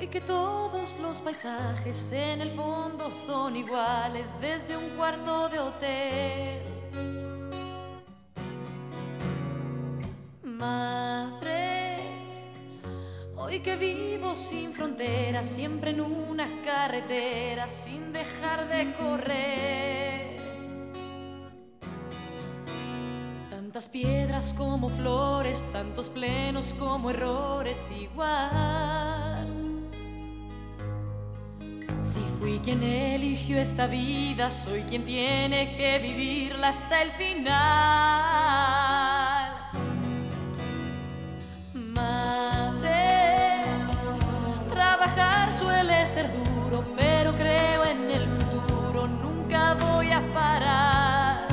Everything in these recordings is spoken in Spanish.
Hoy que todos los paisajes en el fondo son iguales desde un cuarto de hotel. Madre, hoy que vivo sin fronteras, siempre en una carretera, sin dejar de correr. Tantas piedras como flores, tantos plenos como errores, igual. Si fui quien eligió esta vida, soy quien tiene que vivirla hasta el final. Madre, trabajar suele ser duro, pero creo en el futuro, nunca voy a parar.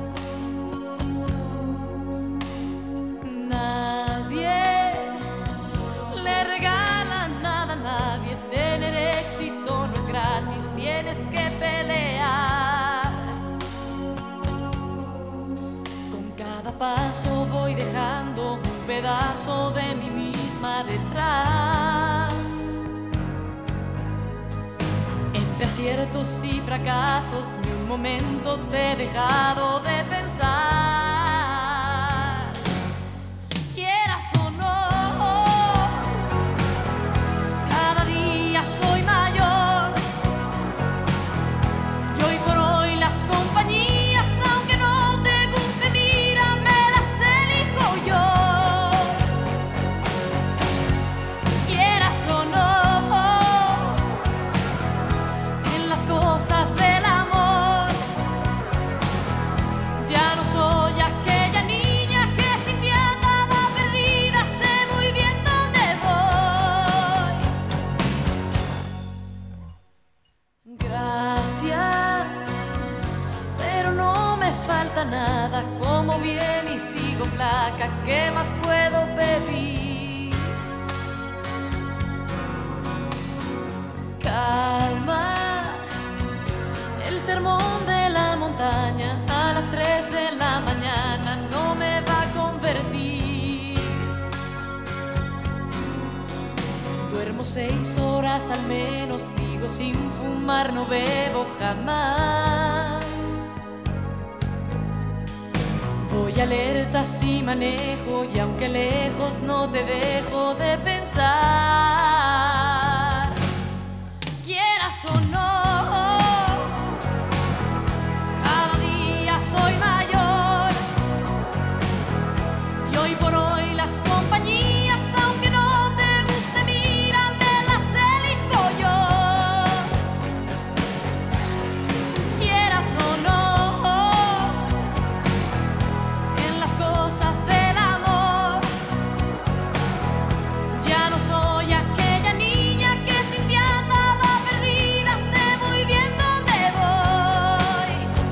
Nadie le regala nada a nadie, tener éxito no es gratis, tienes que pelear. Con cada paso voy dejando un pedazo de mí misma detrás. Entre aciertos y fracasos, ni un momento te he dejado de pensar. Quieras o no, cada día soy mayor. Y hoy por hoy las compañías, aunque no te guste, mira, me las elijo yo. Quieras o no, en las cosas del amor, ya no soy aquella niña que sin ti andaba perdida, sé muy bien dónde voy. Gracias, pero no me falta nada, como bien y sigo flaca, ¿qué más puedo pedir? Calma, el sermón de la montaña a las 3 de la mañana no me va a convertir. Duermo 6 horas al menos, sigo sin fumar, no bebo jamás. Voy alerta si manejo y aunque lejos no te dejo de pensar. Quieras o no, cada día soy mayor. Y hoy por hoy las compañías, aunque no te guste, mira, me las elijo yo. Quieras o no, en las cosas del amor, ya no soy aquella niña que sin ti andaba perdida, sé muy bien dónde voy.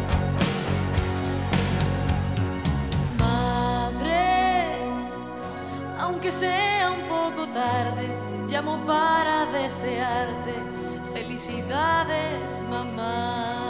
Madre, aunque sea un poco tarde, llamo para desearte felicidades, mamá.